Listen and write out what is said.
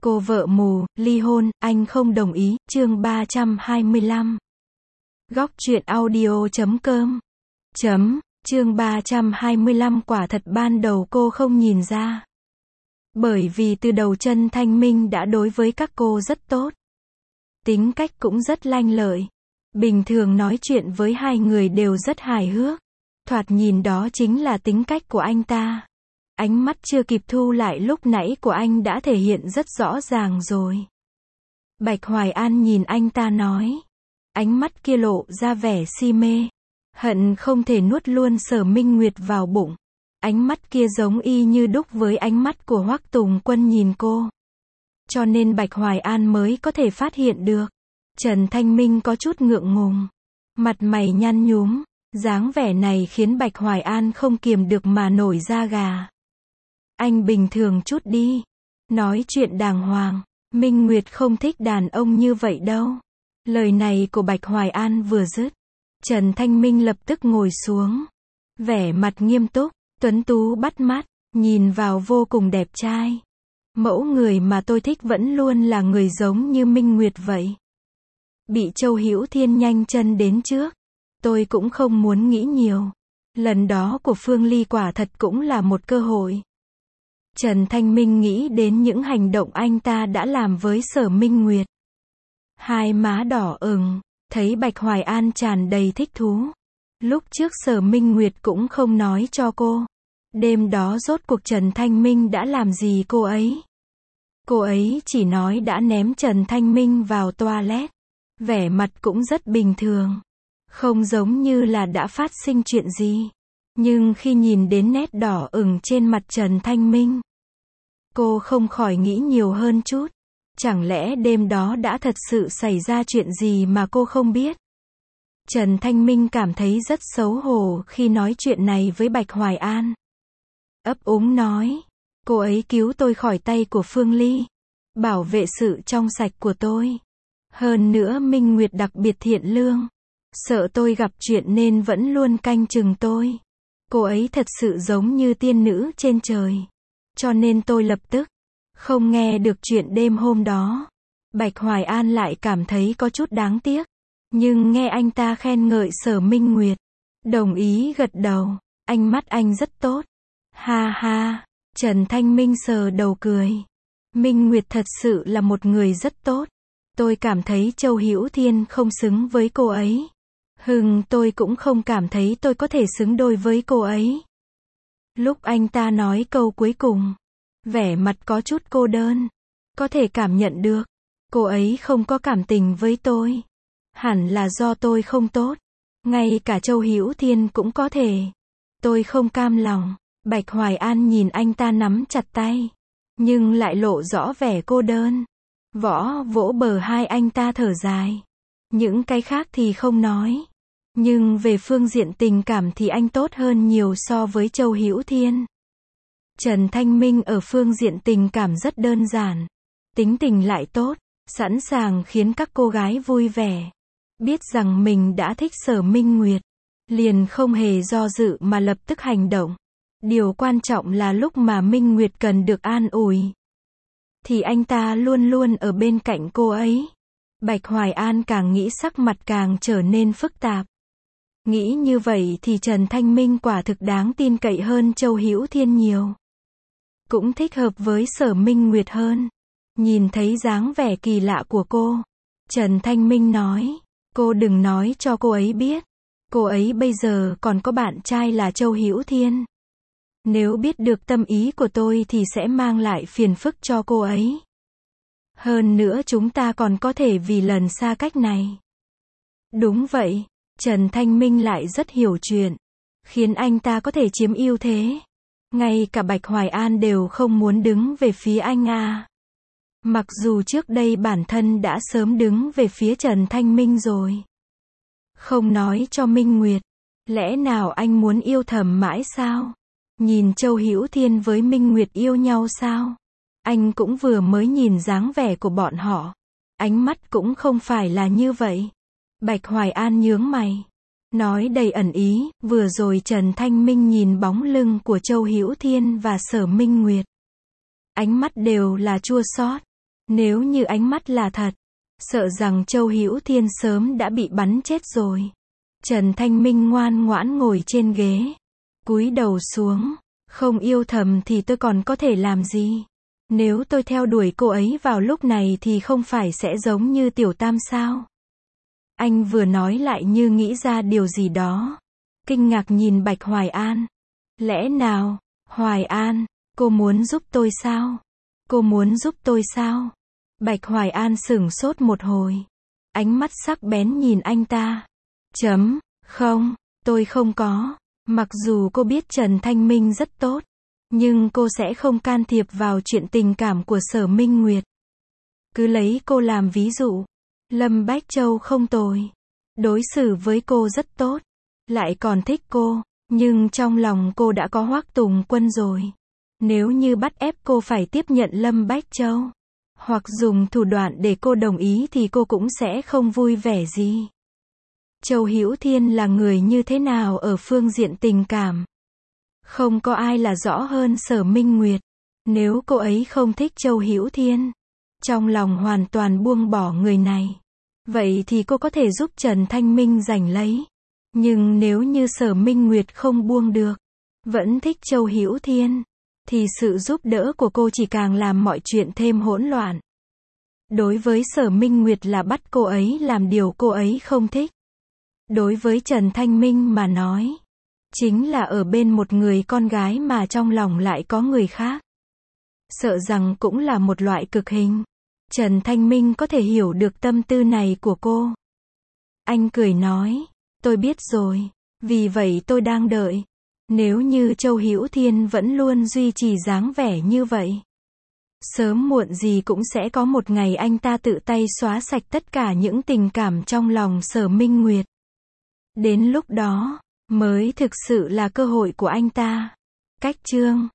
Cô vợ mù, ly hôn, anh không đồng ý, chương 325. Góc truyện audio.com. Chương 325 quả thật ban đầu cô không nhìn ra. Bởi vì từ đầu Trần Thanh Minh đã đối với các cô rất tốt. Tính cách cũng rất lanh lợi. Bình thường nói chuyện với hai người đều rất hài hước. Thoạt nhìn đó chính là tính cách của anh ta. Ánh mắt chưa kịp thu lại lúc nãy của anh đã thể hiện rất rõ ràng rồi. Bạch Hoài An nhìn anh ta nói. Ánh mắt kia lộ ra vẻ si mê. Hận không thể nuốt luôn Sở Minh Nguyệt vào bụng. Ánh mắt kia giống y như đúc với ánh mắt của Hoắc Tùng Quân nhìn cô. Cho nên Bạch Hoài An mới có thể phát hiện được. Trần Thanh Minh có chút ngượng ngùng. Mặt mày nhăn nhúm. Dáng vẻ này khiến Bạch Hoài An không kiềm được mà nổi da gà. Anh bình thường chút đi. Nói chuyện đàng hoàng. Minh Nguyệt không thích đàn ông như vậy đâu. Lời này của Bạch Hoài An vừa dứt. Trần Thanh Minh lập tức ngồi xuống. Vẻ mặt nghiêm túc, tuấn tú bắt mắt, nhìn vào vô cùng đẹp trai. Mẫu người mà tôi thích vẫn luôn là người giống như Minh Nguyệt vậy. Bị Châu Hữu Thiên nhanh chân đến trước. Tôi cũng không muốn nghĩ nhiều. Lần đó của Phương Ly quả thật cũng là một cơ hội. Trần Thanh Minh nghĩ đến những hành động anh ta đã làm với Sở Minh Nguyệt. Hai má đỏ ửng, thấy Bạch Hoài An tràn đầy thích thú. Lúc trước Sở Minh Nguyệt cũng không nói cho cô. Đêm đó rốt cuộc Trần Thanh Minh đã làm gì cô ấy? Cô ấy chỉ nói đã ném Trần Thanh Minh vào toilet. Vẻ mặt cũng rất bình thường. Không giống như là đã phát sinh chuyện gì. Nhưng khi nhìn đến nét đỏ ửng trên mặt Trần Thanh Minh, cô không khỏi nghĩ nhiều hơn chút. Chẳng lẽ đêm đó đã thật sự xảy ra chuyện gì mà cô không biết? Trần Thanh Minh cảm thấy rất xấu hổ khi nói chuyện này với Bạch Hoài An. Ấp úng nói, cô ấy cứu tôi khỏi tay của Phương Ly. Bảo vệ sự trong sạch của tôi. Hơn nữa Minh Nguyệt đặc biệt thiện lương. Sợ tôi gặp chuyện nên vẫn luôn canh chừng tôi. Cô ấy thật sự giống như tiên nữ trên trời. Cho nên tôi lập tức không nghe được chuyện đêm hôm đó. Bạch Hoài An lại cảm thấy có chút đáng tiếc. Nhưng nghe anh ta khen ngợi Sở Minh Nguyệt. Đồng ý gật đầu. Ánh mắt anh rất tốt. Ha ha. Trần Thanh Minh sờ đầu cười. Minh Nguyệt thật sự là một người rất tốt. Tôi cảm thấy Châu Hữu Thiên không xứng với cô ấy. Tôi cũng không cảm thấy tôi có thể xứng đôi với cô ấy. Lúc anh ta nói câu cuối cùng, vẻ mặt có chút cô đơn. Có thể cảm nhận được, cô ấy không có cảm tình với tôi. Hẳn là do tôi không tốt. Ngay cả Châu Hữu Thiên cũng có thể. Tôi không cam lòng. Bạch Hoài An nhìn anh ta nắm chặt tay. Nhưng lại lộ rõ vẻ cô đơn. Vỗ bờ hai anh ta thở dài. Những cái khác thì không nói. Nhưng về phương diện tình cảm thì anh tốt hơn nhiều so với Châu Hữu Thiên. Trần Thanh Minh ở phương diện tình cảm rất đơn giản. Tính tình lại tốt, sẵn sàng khiến các cô gái vui vẻ. Biết rằng mình đã thích Sở Minh Nguyệt. Liền không hề do dự mà lập tức hành động. Điều quan trọng là lúc mà Minh Nguyệt cần được an ủi. Thì anh ta luôn luôn ở bên cạnh cô ấy. Bạch Hoài An càng nghĩ sắc mặt càng trở nên phức tạp. Nghĩ như vậy thì Trần Thanh Minh quả thực đáng tin cậy hơn Châu Hữu Thiên nhiều. Cũng thích hợp với Sở Minh Nguyệt hơn. Nhìn thấy dáng vẻ kỳ lạ của cô, Trần Thanh Minh nói, cô đừng nói cho cô ấy biết. Cô ấy bây giờ còn có bạn trai là Châu Hữu Thiên. Nếu biết được tâm ý của tôi thì sẽ mang lại phiền phức cho cô ấy. Hơn nữa chúng ta còn có thể vì lần xa cách này. Đúng vậy. Trần Thanh Minh lại rất hiểu chuyện. Khiến anh ta có thể chiếm ưu thế. Ngay cả Bạch Hoài An đều không muốn đứng về phía anh à. Mặc dù trước đây bản thân đã sớm đứng về phía Trần Thanh Minh rồi. Không nói cho Minh Nguyệt. Lẽ nào anh muốn yêu thầm mãi sao? Nhìn Châu Hữu Thiên với Minh Nguyệt yêu nhau sao? Anh cũng vừa mới nhìn dáng vẻ của bọn họ. Ánh mắt cũng không phải là như vậy. Bạch Hoài An nhướng mày. Nói đầy ẩn ý, vừa rồi Trần Thanh Minh nhìn bóng lưng của Châu Hữu Thiên và Sở Minh Nguyệt. Ánh mắt đều là chua xót. Nếu như ánh mắt là thật, sợ rằng Châu Hữu Thiên sớm đã bị bắn chết rồi. Trần Thanh Minh ngoan ngoãn ngồi trên ghế, cúi đầu xuống, không yêu thầm thì tôi còn có thể làm gì? Nếu tôi theo đuổi cô ấy vào lúc này thì không phải sẽ giống như Tiểu Tam sao? Anh vừa nói lại như nghĩ ra điều gì đó. Kinh ngạc nhìn Bạch Hoài An. Lẽ nào, Hoài An, cô muốn giúp tôi sao? Cô muốn giúp tôi sao? Bạch Hoài An sửng sốt một hồi. Ánh mắt sắc bén nhìn anh ta. Không, tôi không có. Mặc dù cô biết Trần Thanh Minh rất tốt, nhưng cô sẽ không can thiệp vào chuyện tình cảm của Sở Minh Nguyệt. Cứ lấy cô làm ví dụ. Lâm Bách Châu không tồi. Đối xử với cô rất tốt. Lại còn thích cô. Nhưng trong lòng cô đã có Hoắc Tùng Quân rồi. Nếu như bắt ép cô phải tiếp nhận Lâm Bách Châu, hoặc dùng thủ đoạn để cô đồng ý thì cô cũng sẽ không vui vẻ gì. Châu Hữu Thiên là người như thế nào ở phương diện tình cảm? Không có ai là rõ hơn Sở Minh Nguyệt. Nếu cô ấy không thích Châu Hữu Thiên, trong lòng hoàn toàn buông bỏ người này, vậy thì cô có thể giúp Trần Thanh Minh giành lấy. Nhưng nếu như Sở Minh Nguyệt không buông được, vẫn thích Châu Hữu Thiên, thì sự giúp đỡ của cô chỉ càng làm mọi chuyện thêm hỗn loạn. Đối với Sở Minh Nguyệt là bắt cô ấy làm điều cô ấy không thích. Đối với Trần Thanh Minh mà nói, chính là ở bên một người con gái mà trong lòng lại có người khác. Sợ rằng cũng là một loại cực hình. Trần Thanh Minh có thể hiểu được tâm tư này của cô. Anh cười nói, tôi biết rồi, vì vậy tôi đang đợi. Nếu như Châu Hữu Thiên vẫn luôn duy trì dáng vẻ như vậy, sớm muộn gì cũng sẽ có một ngày anh ta tự tay xóa sạch tất cả những tình cảm trong lòng Sở Minh Nguyệt. Đến lúc đó, mới thực sự là cơ hội của anh ta. Cách chương